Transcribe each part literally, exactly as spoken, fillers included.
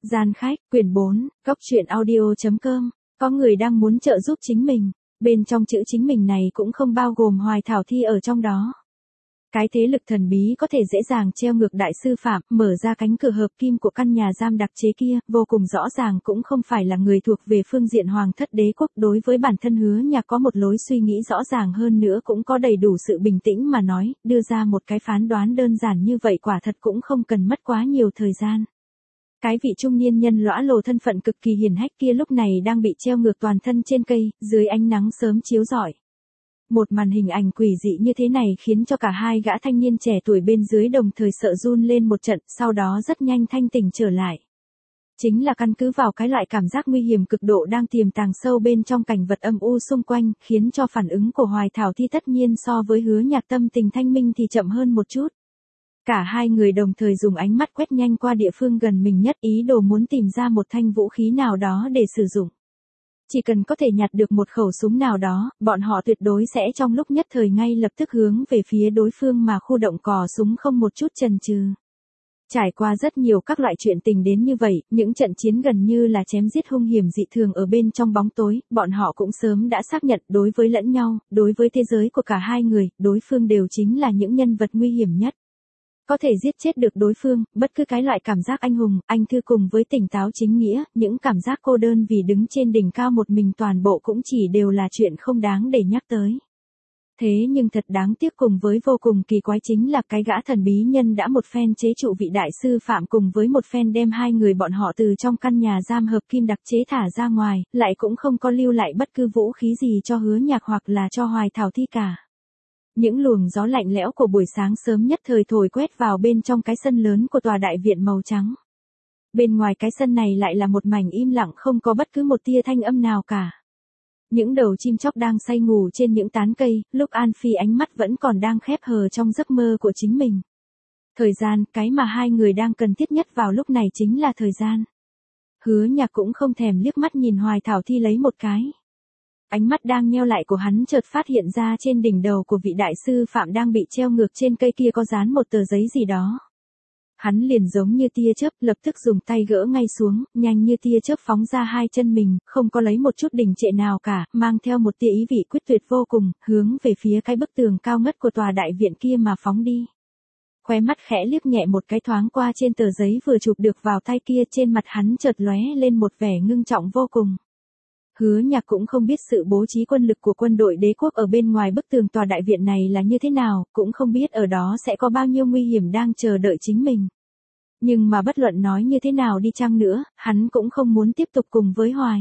Gian khách, quyển bốn, góc truyện audio.com, có người đang muốn trợ giúp chính mình, bên trong chữ chính mình này cũng không bao gồm Hoài Thảo Thi ở trong đó. Cái thế lực thần bí có thể dễ dàng treo ngược đại sư Phạm, mở ra cánh cửa hợp kim của căn nhà giam đặc chế kia, vô cùng rõ ràng cũng không phải là người thuộc về phương diện hoàng thất đế quốc. Đối với bản thân Hứa Nhạc có một lối suy nghĩ rõ ràng hơn nữa, cũng có đầy đủ sự bình tĩnh mà nói, đưa ra một cái phán đoán đơn giản như vậy quả thật cũng không cần mất quá nhiều thời gian. Cái vị trung niên nhân lõa lồ thân phận cực kỳ hiển hách kia lúc này đang bị treo ngược toàn thân trên cây, dưới ánh nắng sớm chiếu rọi. Một màn hình ảnh quỷ dị như thế này khiến cho cả hai gã thanh niên trẻ tuổi bên dưới đồng thời sợ run lên một trận, sau đó rất nhanh thanh tỉnh trở lại. Chính là căn cứ vào cái loại cảm giác nguy hiểm cực độ đang tiềm tàng sâu bên trong cảnh vật âm u xung quanh, khiến cho phản ứng của Hoài Thảo Thi tất nhiên so với Hứa Nhạc tâm tình thanh minh thì chậm hơn một chút. Cả hai người đồng thời dùng ánh mắt quét nhanh qua địa phương gần mình nhất, ý đồ muốn tìm ra một thanh vũ khí nào đó để sử dụng. Chỉ cần có thể nhặt được một khẩu súng nào đó, bọn họ tuyệt đối sẽ trong lúc nhất thời ngay lập tức hướng về phía đối phương mà khu động cò súng không một chút chần chừ. Trải qua rất nhiều các loại chuyện tình đến như vậy, những trận chiến gần như là chém giết hung hiểm dị thường ở bên trong bóng tối, bọn họ cũng sớm đã xác nhận đối với lẫn nhau, đối với thế giới của cả hai người, đối phương đều chính là những nhân vật nguy hiểm nhất. Có thể giết chết được đối phương, bất cứ cái loại cảm giác anh hùng, anh thư cùng với tỉnh táo chính nghĩa, những cảm giác cô đơn vì đứng trên đỉnh cao một mình toàn bộ cũng chỉ đều là chuyện không đáng để nhắc tới. Thế nhưng thật đáng tiếc cùng với vô cùng kỳ quái chính là cái gã thần bí nhân đã một phen chế trụ vị đại sư Phạm cùng với một phen đem hai người bọn họ từ trong căn nhà giam hợp kim đặc chế thả ra ngoài, lại cũng không có lưu lại bất cứ vũ khí gì cho Hứa Nhạc hoặc là cho Hoài Thảo Thi cả. Những luồng gió lạnh lẽo của buổi sáng sớm nhất thời thổi quét vào bên trong cái sân lớn của tòa đại viện màu trắng. Bên ngoài cái sân này lại là một mảnh im lặng không có bất cứ một tia thanh âm nào cả. Những đầu chim chóc đang say ngủ trên những tán cây, lúc An Phi ánh mắt vẫn còn đang khép hờ trong giấc mơ của chính mình. Thời gian, cái mà hai người đang cần thiết nhất vào lúc này chính là thời gian. Hứa Nhạc cũng không thèm liếc mắt nhìn Hoài Thảo Thi lấy một cái. Ánh mắt đang nheo lại của hắn chợt phát hiện ra trên đỉnh đầu của vị đại sư Phạm đang bị treo ngược trên cây kia có dán một tờ giấy gì đó. Hắn liền giống như tia chớp, lập tức dùng tay gỡ ngay xuống, nhanh như tia chớp phóng ra hai chân mình, không có lấy một chút đình trệ nào cả, mang theo một tia ý vị quyết tuyệt vô cùng, hướng về phía cái bức tường cao ngất của tòa đại viện kia mà phóng đi. Khóe mắt khẽ liếc nhẹ một cái thoáng qua trên tờ giấy vừa chụp được vào tay kia, trên mặt hắn chợt lóe lên một vẻ ngưng trọng vô cùng. Hứa Nhạc cũng không biết sự bố trí quân lực của quân đội đế quốc ở bên ngoài bức tường tòa đại viện này là như thế nào, cũng không biết ở đó sẽ có bao nhiêu nguy hiểm đang chờ đợi chính mình. Nhưng mà bất luận nói như thế nào đi chăng nữa, hắn cũng không muốn tiếp tục cùng với Hoài.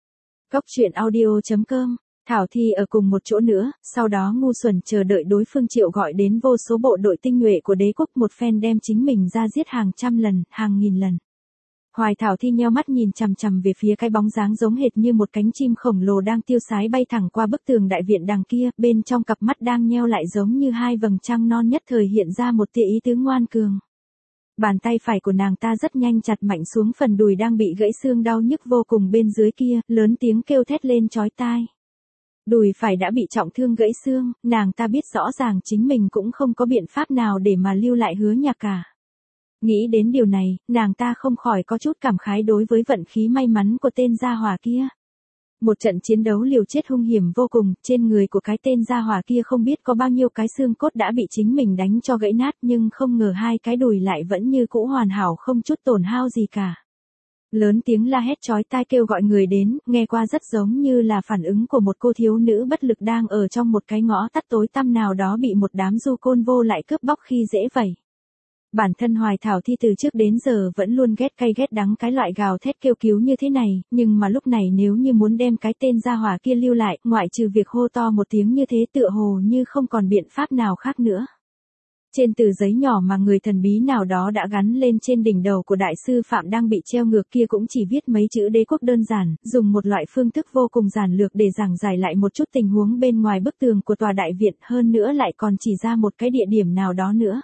Góc truyện audio.com, Thảo Thi ở cùng một chỗ nữa, sau đó ngu xuẩn chờ đợi đối phương triệu gọi đến vô số bộ đội tinh nhuệ của đế quốc một phen đem chính mình ra giết hàng trăm lần, hàng nghìn lần. Hoài Thảo Thi nheo mắt nhìn chằm chằm về phía cái bóng dáng giống hệt như một cánh chim khổng lồ đang tiêu sái bay thẳng qua bức tường đại viện đằng kia, bên trong cặp mắt đang nheo lại giống như hai vầng trăng non nhất thời hiện ra một tia ý tứ ngoan cường. Bàn tay phải của nàng ta rất nhanh chặt mạnh xuống phần đùi đang bị gãy xương đau nhức vô cùng bên dưới kia, lớn tiếng kêu thét lên chói tai. Đùi phải đã bị trọng thương gãy xương, nàng ta biết rõ ràng chính mình cũng không có biện pháp nào để mà lưu lại Hứa Nhạc cả. Nghĩ đến điều này, nàng ta không khỏi có chút cảm khái đối với vận khí may mắn của tên gia hỏa kia. Một trận chiến đấu liều chết hung hiểm vô cùng, trên người của cái tên gia hỏa kia không biết có bao nhiêu cái xương cốt đã bị chính mình đánh cho gãy nát, nhưng không ngờ hai cái đùi lại vẫn như cũ hoàn hảo không chút tổn hao gì cả. Lớn tiếng la hét chói tai kêu gọi người đến, nghe qua rất giống như là phản ứng của một cô thiếu nữ bất lực đang ở trong một cái ngõ tắt tối tăm nào đó bị một đám du côn vô lại cướp bóc khi dễ vậy. Bản thân Hoài Thảo Thi từ trước đến giờ vẫn luôn ghét cay ghét đắng cái loại gào thét kêu cứu như thế này, nhưng mà lúc này nếu như muốn đem cái tên gia hỏa kia lưu lại, ngoại trừ việc hô to một tiếng như thế tựa hồ như không còn biện pháp nào khác nữa. Trên tờ giấy nhỏ mà người thần bí nào đó đã gắn lên trên đỉnh đầu của đại sư Phạm đang bị treo ngược kia cũng chỉ viết mấy chữ đế quốc đơn giản, dùng một loại phương thức vô cùng giản lược để giảng giải lại một chút tình huống bên ngoài bức tường của tòa đại viện, hơn nữa lại còn chỉ ra một cái địa điểm nào đó nữa.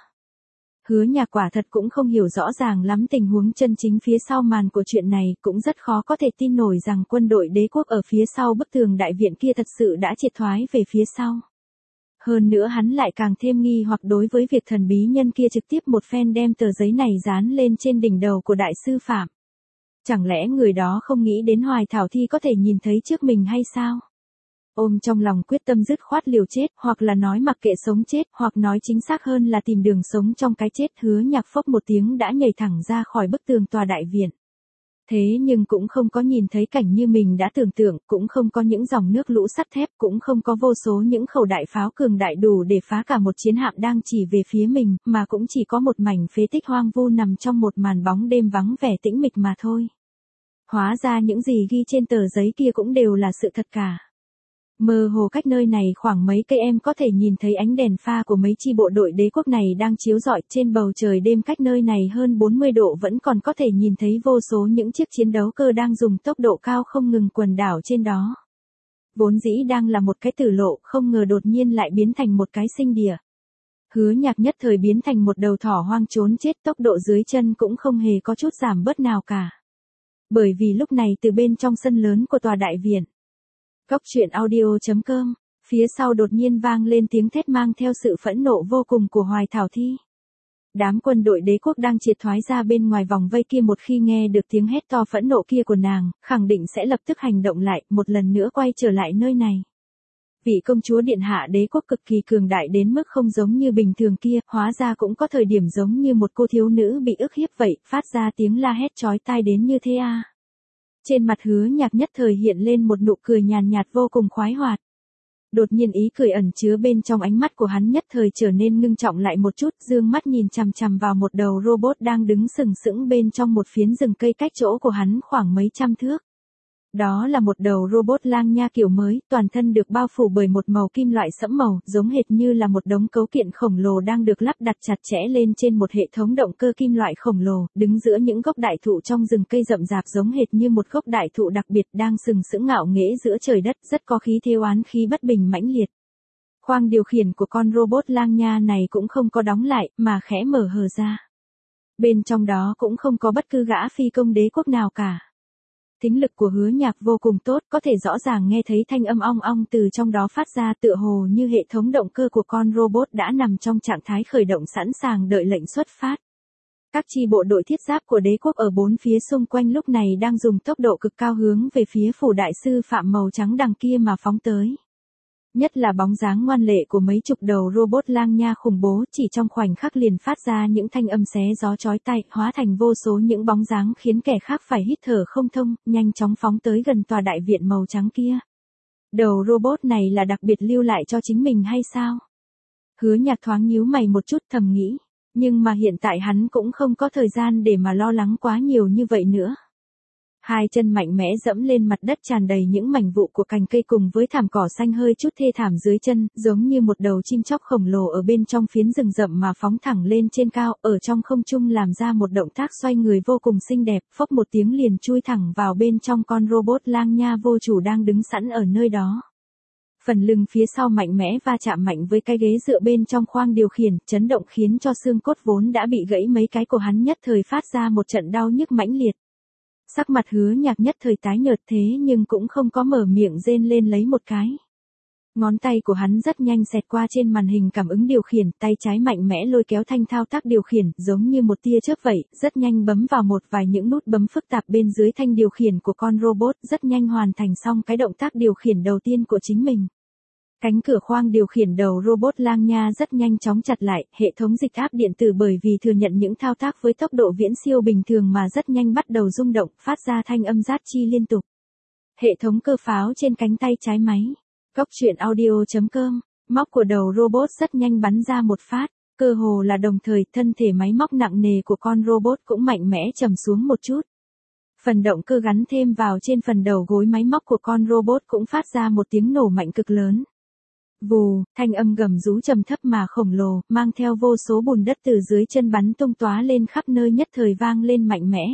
Hứa Nhạc quả thật cũng không hiểu rõ ràng lắm tình huống chân chính phía sau màn của chuyện này, cũng rất khó có thể tin nổi rằng quân đội đế quốc ở phía sau bức tường đại viện kia thật sự đã triệt thoái về phía sau. Hơn nữa hắn lại càng thêm nghi hoặc đối với việc thần bí nhân kia trực tiếp một phen đem tờ giấy này dán lên trên đỉnh đầu của đại sư Phạm. Chẳng lẽ người đó không nghĩ đến Hoài Thảo Thi có thể nhìn thấy trước mình hay sao? Ôm trong lòng quyết tâm dứt khoát liều chết, hoặc là nói mặc kệ sống chết, hoặc nói chính xác hơn là tìm đường sống trong cái chết, Hứa Nhạc phốc một tiếng đã nhảy thẳng ra khỏi bức tường tòa đại viện. Thế nhưng cũng không có nhìn thấy cảnh như mình đã tưởng tượng, cũng không có những dòng nước lũ sắt thép, cũng không có vô số những khẩu đại pháo cường đại đủ để phá cả một chiến hạm đang chỉ về phía mình, mà cũng chỉ có một mảnh phế tích hoang vu nằm trong một màn bóng đêm vắng vẻ tĩnh mịch mà thôi. Hóa ra những gì ghi trên tờ giấy kia cũng đều là sự thật cả. Mơ hồ cách nơi này khoảng mấy cây em có thể nhìn thấy ánh đèn pha của mấy chi bộ đội đế quốc này đang chiếu rọi trên bầu trời đêm, cách nơi này hơn bốn mươi độ vẫn còn có thể nhìn thấy vô số những chiếc chiến đấu cơ đang dùng tốc độ cao không ngừng quần đảo trên đó. Vốn dĩ đang là một cái tử lộ, không ngờ đột nhiên lại biến thành một cái sinh địa. Hứa Nhạc nhất thời biến thành một đầu thỏ hoang trốn chết, tốc độ dưới chân cũng không hề có chút giảm bớt nào cả. Bởi vì lúc này từ bên trong sân lớn của tòa đại viện, Cốc truyện audio chấm com, phía sau đột nhiên vang lên tiếng thét mang theo sự phẫn nộ vô cùng của Hoài Thảo Thi. Đám quân đội đế quốc đang triệt thoái ra bên ngoài vòng vây kia một khi nghe được tiếng hét to phẫn nộ kia của nàng, khẳng định sẽ lập tức hành động lại, một lần nữa quay trở lại nơi này. Vị công chúa điện hạ đế quốc cực kỳ cường đại đến mức không giống như bình thường kia, hóa ra cũng có thời điểm giống như một cô thiếu nữ bị ức hiếp vậy, phát ra tiếng la hét chói tai đến như thế à. Trên mặt Hứa Nhạc nhất thời hiện lên một nụ cười nhàn nhạt vô cùng khoái hoạt. Đột nhiên ý cười ẩn chứa bên trong ánh mắt của hắn nhất thời trở nên ngưng trọng lại một chút, dương mắt nhìn chằm chằm vào một đầu robot đang đứng sừng sững bên trong một phiến rừng cây cách chỗ của hắn khoảng mấy trăm thước. Đó là một đầu robot lang nha kiểu mới, toàn thân được bao phủ bởi một màu kim loại sẫm màu, giống hệt như là một đống cấu kiện khổng lồ đang được lắp đặt chặt chẽ lên trên một hệ thống động cơ kim loại khổng lồ, đứng giữa những gốc đại thụ trong rừng cây rậm rạp, giống hệt như một gốc đại thụ đặc biệt đang sừng sững ngạo nghễ giữa trời đất, rất có khí thế oán khí bất bình mãnh liệt. Khoang điều khiển của con robot lang nha này cũng không có đóng lại, mà khẽ mở hờ ra. Bên trong đó cũng không có bất cứ gã phi công đế quốc nào cả. Thính lực của Hứa Nhạc vô cùng tốt, có thể rõ ràng nghe thấy thanh âm ong ong từ trong đó phát ra, tựa hồ như hệ thống động cơ của con robot đã nằm trong trạng thái khởi động sẵn sàng đợi lệnh xuất phát. Các chi bộ đội thiết giáp của đế quốc ở bốn phía xung quanh lúc này đang dùng tốc độ cực cao hướng về phía phủ đại sư Phạm màu trắng đằng kia mà phóng tới. Nhất là bóng dáng ngoan lệ của mấy chục đầu robot lang nha khủng bố, chỉ trong khoảnh khắc liền phát ra những thanh âm xé gió chói tai, hóa thành vô số những bóng dáng khiến kẻ khác phải hít thở không thông, nhanh chóng phóng tới gần tòa đại viện màu trắng kia. Đầu robot này là đặc biệt lưu lại cho chính mình hay sao? Hứa Nhạc thoáng nhíu mày một chút thầm nghĩ, nhưng mà hiện tại hắn cũng không có thời gian để mà lo lắng quá nhiều như vậy nữa. Hai chân mạnh mẽ dẫm lên mặt đất tràn đầy những mảnh vụn của cành cây cùng với thảm cỏ xanh hơi chút thê thảm dưới chân, giống như một đầu chim chóc khổng lồ ở bên trong phiến rừng rậm mà phóng thẳng lên trên cao, ở trong không trung làm ra một động tác xoay người vô cùng xinh đẹp, phốc một tiếng liền chui thẳng vào bên trong con robot lang nha vô chủ đang đứng sẵn ở nơi đó. Phần lưng phía sau mạnh mẽ va chạm mạnh với cái ghế dựa bên trong khoang điều khiển, chấn động khiến cho xương cốt vốn đã bị gãy mấy cái của hắn nhất thời phát ra một trận đau nhức mãnh liệt. Sắc mặt Hứa Nhạc nhất thời tái nhợt thế nhưng cũng không có mở miệng rên lên lấy một cái. Ngón tay của hắn rất nhanh xẹt qua trên màn hình cảm ứng điều khiển, tay trái mạnh mẽ lôi kéo thanh thao tác điều khiển, giống như một tia chớp vậy, rất nhanh bấm vào một vài những nút bấm phức tạp bên dưới thanh điều khiển của con robot, rất nhanh hoàn thành xong cái động tác điều khiển đầu tiên của chính mình. Cánh cửa khoang điều khiển đầu robot lang nha rất nhanh chóng chặt lại, hệ thống dịch áp điện tử bởi vì thừa nhận những thao tác với tốc độ viễn siêu bình thường mà rất nhanh bắt đầu rung động, phát ra thanh âm rát chi liên tục. Hệ thống cơ pháo trên cánh tay trái máy. Cốc truyện audio chấm com, móc của đầu robot rất nhanh bắn ra một phát, cơ hồ là đồng thời thân thể máy móc nặng nề của con robot cũng mạnh mẽ trầm xuống một chút. Phần động cơ gắn thêm vào trên phần đầu gối máy móc của con robot cũng phát ra một tiếng nổ mạnh cực lớn. Vù, thanh âm gầm rú trầm thấp mà khổng lồ, mang theo vô số bùn đất từ dưới chân bắn tung tóa lên khắp nơi nhất thời vang lên mạnh mẽ.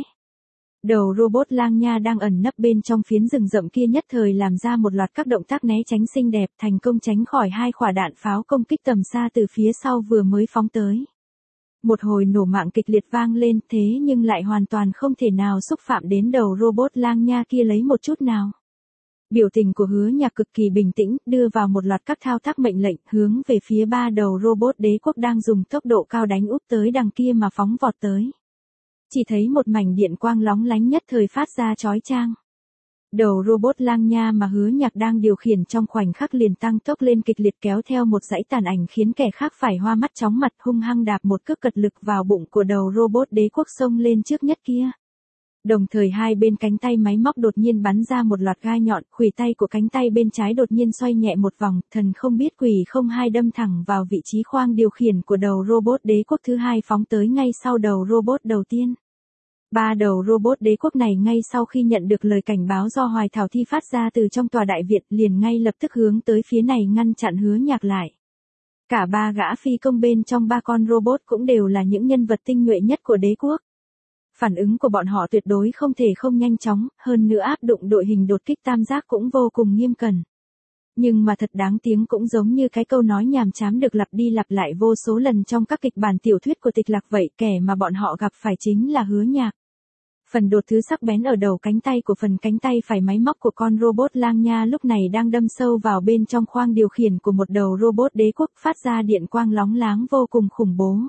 Đầu robot lang nha đang ẩn nấp bên trong phiến rừng rậm kia nhất thời làm ra một loạt các động tác né tránh xinh đẹp, thành công tránh khỏi hai quả đạn pháo công kích tầm xa từ phía sau vừa mới phóng tới. Một hồi nổ mạng kịch liệt vang lên thế nhưng lại hoàn toàn không thể nào xúc phạm đến đầu robot lang nha kia lấy một chút nào. Biểu tình của Hứa Nhạc cực kỳ bình tĩnh, đưa vào một loạt các thao tác mệnh lệnh, hướng về phía ba đầu robot đế quốc đang dùng tốc độ cao đánh úp tới đằng kia mà phóng vọt tới. Chỉ thấy một mảnh điện quang lóng lánh nhất thời phát ra chói chang. Đầu robot lang nha mà Hứa Nhạc đang điều khiển trong khoảnh khắc liền tăng tốc lên kịch liệt kéo theo một dãy tàn ảnh khiến kẻ khác phải hoa mắt chóng mặt, hung hăng đạp một cước cật lực vào bụng của đầu robot đế quốc xông lên trước nhất kia. Đồng thời hai bên cánh tay máy móc đột nhiên bắn ra một loạt gai nhọn, khuỷu tay của cánh tay bên trái đột nhiên xoay nhẹ một vòng, thần không biết quỷ không hai đâm thẳng vào vị trí khoang điều khiển của đầu robot đế quốc thứ hai phóng tới ngay sau đầu robot đầu tiên. Ba đầu robot đế quốc này ngay sau khi nhận được lời cảnh báo do Hoài Thảo Thi phát ra từ trong tòa đại viện liền ngay lập tức hướng tới phía này ngăn chặn Hứa Nhạc lại. Cả ba gã phi công bên trong ba con robot cũng đều là những nhân vật tinh nhuệ nhất của đế quốc. Phản ứng của bọn họ tuyệt đối không thể không nhanh chóng, hơn nữa áp dụng đội hình đột kích tam giác cũng vô cùng nghiêm cẩn. Nhưng mà thật đáng tiếng cũng giống như cái câu nói nhàm chán được lặp đi lặp lại vô số lần trong các kịch bản tiểu thuyết của Tịch Lạc vậy, kẻ mà bọn họ gặp phải chính là Hứa Nhạc. Phần đột thứ sắc bén ở đầu cánh tay của phần cánh tay phải máy móc của con robot lang nha lúc này đang đâm sâu vào bên trong khoang điều khiển của một đầu robot đế quốc phát ra điện quang lóng láng vô cùng khủng bố.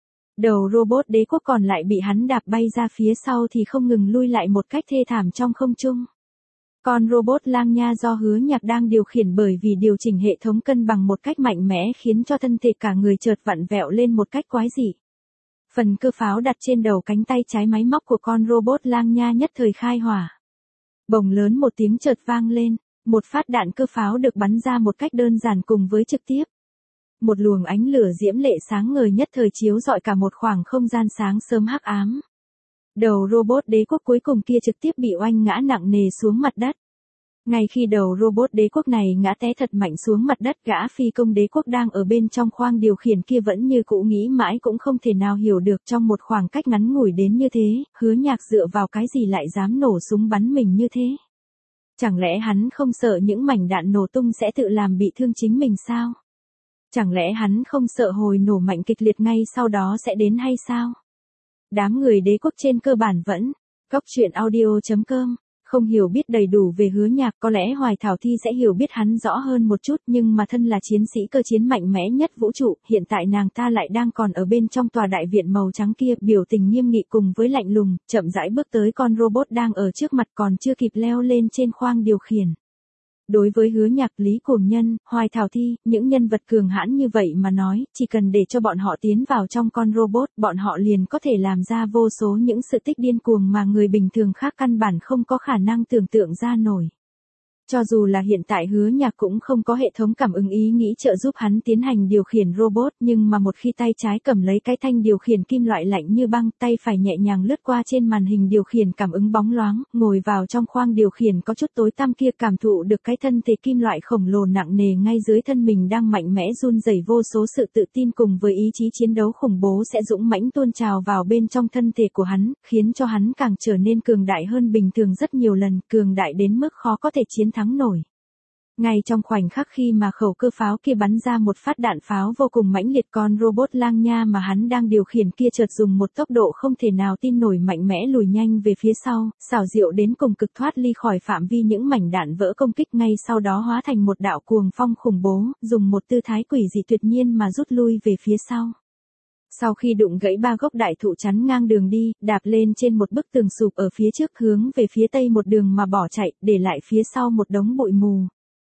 Đầu robot đế quốc còn lại bị hắn đạp bay ra phía sau thì không ngừng lui lại một cách thê thảm trong không trung. Con robot lang nha do Hứa Nhạc đang điều khiển bởi vì điều chỉnh hệ thống cân bằng một cách mạnh mẽ khiến cho thân thể cả người chợt vặn vẹo lên một cách quái dị. Phần cơ pháo đặt trên đầu cánh tay trái máy móc của con robot lang nha nhất thời khai hỏa. Bồng lớn một tiếng chợt vang lên, một phát đạn cơ pháo được bắn ra một cách đơn giản cùng với trực tiếp. Một luồng ánh lửa diễm lệ sáng ngời nhất thời chiếu rọi cả một khoảng không gian sáng sớm hắc ám. Đầu robot đế quốc cuối cùng kia trực tiếp bị oanh ngã nặng nề xuống mặt đất. Ngay khi đầu robot đế quốc này ngã té thật mạnh xuống mặt đất, gã phi công đế quốc đang ở bên trong khoang điều khiển kia vẫn như cũ nghĩ mãi cũng không thể nào hiểu được trong một khoảng cách ngắn ngủi đến như thế, Hứa Nhạc dựa vào cái gì lại dám nổ súng bắn mình như thế. Chẳng lẽ hắn không sợ những mảnh đạn nổ tung sẽ tự làm bị thương chính mình sao? Chẳng lẽ hắn không sợ hồi nổ mạnh kịch liệt ngay sau đó sẽ đến hay sao? Đám người đế quốc trên cơ bản vẫn, góc truyện audio chấm com, không hiểu biết đầy đủ về Hứa Nhạc, có lẽ Hoài Thảo Thi sẽ hiểu biết hắn rõ hơn một chút, nhưng mà thân là chiến sĩ cơ chiến mạnh mẽ nhất vũ trụ, hiện tại nàng ta lại đang còn ở bên trong tòa đại viện màu trắng kia, biểu tình nghiêm nghị cùng với lạnh lùng, chậm rãi bước tới con robot đang ở trước mặt còn chưa kịp leo lên trên khoang điều khiển. Đối với Hứa Nhạc, Lý Cuồng Nhân, Hoài Thảo Thi, những nhân vật cường hãn như vậy mà nói, chỉ cần để cho bọn họ tiến vào trong con robot, bọn họ liền có thể làm ra vô số những sự tích điên cuồng mà người bình thường khác căn bản không có khả năng tưởng tượng ra nổi. Cho dù là hiện tại Hứa Nhạc cũng không có hệ thống cảm ứng ý nghĩ trợ giúp hắn tiến hành điều khiển robot, nhưng mà một khi tay trái cầm lấy cái thanh điều khiển kim loại lạnh như băng, tay phải nhẹ nhàng lướt qua trên màn hình điều khiển cảm ứng bóng loáng, ngồi vào trong khoang điều khiển có chút tối tăm kia, cảm thụ được cái thân thể kim loại khổng lồ nặng nề ngay dưới thân mình đang mạnh mẽ run rẩy, vô số sự tự tin cùng với ý chí chiến đấu khủng bố sẽ dũng mãnh tuôn trào vào bên trong thân thể của hắn, khiến cho hắn càng trở nên cường đại hơn bình thường rất nhiều lần, cường đại đến mức khó có thể chiến thắng nổi. Ngay trong khoảnh khắc khi mà khẩu cơ pháo kia bắn ra một phát đạn pháo vô cùng mãnh liệt, con robot lang nha mà hắn đang điều khiển kia chợt dùng một tốc độ không thể nào tin nổi mạnh mẽ lùi nhanh về phía sau, xảo diệu đến cùng cực thoát ly khỏi phạm vi những mảnh đạn vỡ công kích, ngay sau đó hóa thành một đạo cuồng phong khủng bố, dùng một tư thái quỷ dị tuyệt nhiên mà rút lui về phía sau. Sau khi đụng gãy ba gốc đại thụ chắn ngang đường đi, đạp lên trên một bức tường sụp ở phía trước hướng về phía tây một đường mà bỏ chạy, để lại phía sau một đống bụi mù.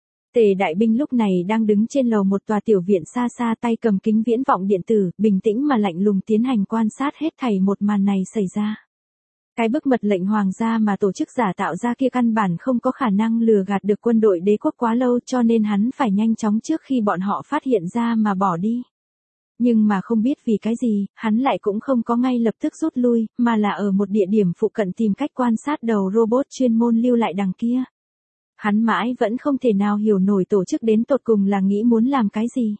Tề Đại Binh lúc này đang đứng trên lầu một tòa tiểu viện xa xa, tay cầm kính viễn vọng điện tử, bình tĩnh mà lạnh lùng tiến hành quan sát hết thảy một màn này xảy ra. Cái bức mật lệnh hoàng gia mà tổ chức giả tạo ra kia căn bản không có khả năng lừa gạt được quân đội đế quốc quá lâu, cho nên hắn phải nhanh chóng trước khi bọn họ phát hiện ra mà bỏ đi. Nhưng mà không biết vì cái gì, hắn lại cũng không có ngay lập tức rút lui, mà là ở một địa điểm phụ cận tìm cách quan sát đầu robot chuyên môn lưu lại đằng kia. Hắn mãi vẫn không thể nào hiểu nổi tổ chức đến tột cùng là nghĩ muốn làm cái gì.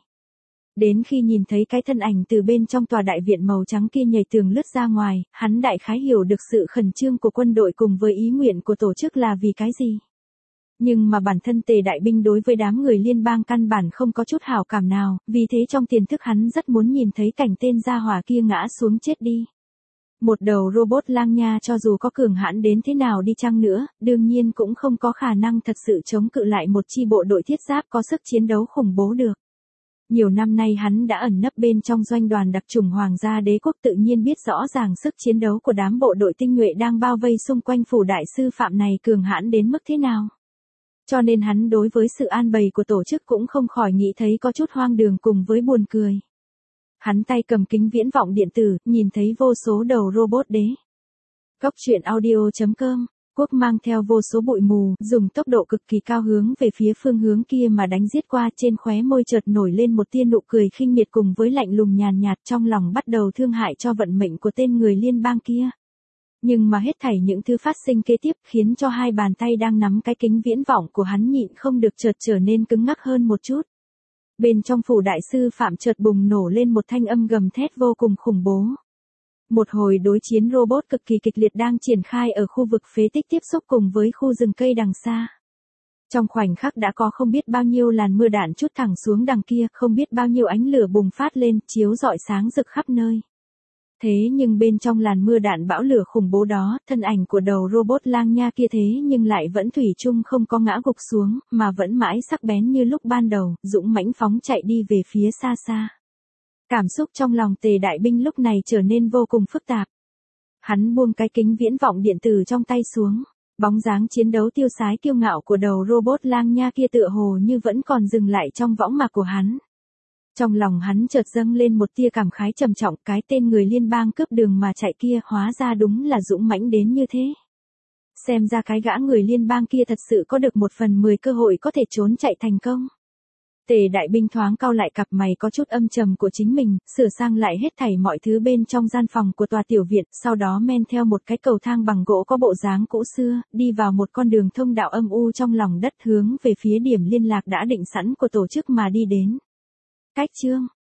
Đến khi nhìn thấy cái thân ảnh từ bên trong tòa đại viện màu trắng kia nhảy tường lướt ra ngoài, hắn đại khái hiểu được sự khẩn trương của quân đội cùng với ý nguyện của tổ chức là vì cái gì. Nhưng mà bản thân Tề Đại Binh đối với đám người liên bang căn bản không có chút hảo cảm nào, vì thế trong tiềm thức hắn rất muốn nhìn thấy cảnh tên gia hỏa kia ngã xuống chết đi. Một đầu robot lang nha cho dù có cường hãn đến thế nào đi chăng nữa, đương nhiên cũng không có khả năng thật sự chống cự lại một chi bộ đội thiết giáp có sức chiến đấu khủng bố được. Nhiều năm nay hắn đã ẩn nấp bên trong doanh đoàn đặc chủng Hoàng gia đế quốc, tự nhiên biết rõ ràng sức chiến đấu của đám bộ đội tinh nhuệ đang bao vây xung quanh phủ đại sư Phạm này cường hãn đến mức thế nào. Cho nên hắn đối với sự an bày của tổ chức cũng không khỏi nghĩ thấy có chút hoang đường cùng với buồn cười. Hắn tay cầm kính viễn vọng điện tử, nhìn thấy vô số đầu robot đế. Góc truyện audio chấm com, Quốc mang theo vô số bụi mù, dùng tốc độ cực kỳ cao hướng về phía phương hướng kia mà đánh giết qua, trên khóe môi chợt nổi lên một tia nụ cười khinh miệt cùng với lạnh lùng nhàn nhạt, trong lòng bắt đầu thương hại cho vận mệnh của tên người liên bang kia. Nhưng mà hết thảy những thứ phát sinh kế tiếp khiến cho hai bàn tay đang nắm cái kính viễn vọng của hắn nhịn không được chợt trở nên cứng ngắc hơn một chút. Bên trong phủ đại sư Phạm chợt bùng nổ lên một thanh âm gầm thét vô cùng khủng bố. Một hồi đối chiến robot cực kỳ kịch liệt đang triển khai ở khu vực phế tích tiếp xúc cùng với khu rừng cây đằng xa. Trong khoảnh khắc đã có không biết bao nhiêu làn mưa đạn trút thẳng xuống đằng kia, không biết bao nhiêu ánh lửa bùng phát lên, chiếu rọi sáng rực khắp nơi. Thế nhưng bên trong làn mưa đạn bão lửa khủng bố đó, thân ảnh của đầu robot lang nha kia thế nhưng lại vẫn thủy chung không có ngã gục xuống, mà vẫn mãi sắc bén như lúc ban đầu, dũng mãnh phóng chạy đi về phía xa xa. Cảm xúc trong lòng Tề Đại Binh lúc này trở nên vô cùng phức tạp. Hắn buông cái kính viễn vọng điện tử trong tay xuống, bóng dáng chiến đấu tiêu sái kiêu ngạo của đầu robot lang nha kia tựa hồ như vẫn còn dừng lại trong võng mạc của hắn. Trong lòng hắn chợt dâng lên một tia cảm khái trầm trọng, cái tên người liên bang cướp đường mà chạy kia hóa ra đúng là dũng mãnh đến như thế. Xem ra cái gã người liên bang kia thật sự có được một phần mười cơ hội có thể trốn chạy thành công. Tề Đại Binh thoáng cau lại cặp mày có chút âm trầm của chính mình, sửa sang lại hết thảy mọi thứ bên trong gian phòng của tòa tiểu viện, sau đó men theo một cái cầu thang bằng gỗ có bộ dáng cũ xưa, đi vào một con đường thông đạo âm u trong lòng đất hướng về phía điểm liên lạc đã định sẵn của tổ chức mà đi đến. Cách chương